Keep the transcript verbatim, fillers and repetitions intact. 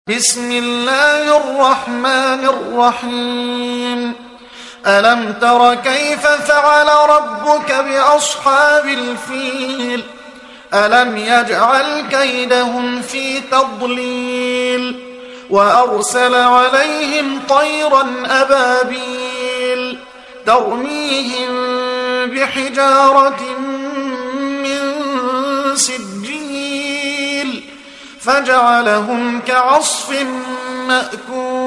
بسم الله الرحمن الرحيم. ألم تر كيف فعل ربك بأصحاب الفيل؟ ألم يجعل كيدهم في تضليل وأرسل عليهم طيرا أبابيل ترميهم بحجارة من سجيل فجعلهم كعصف مأكول.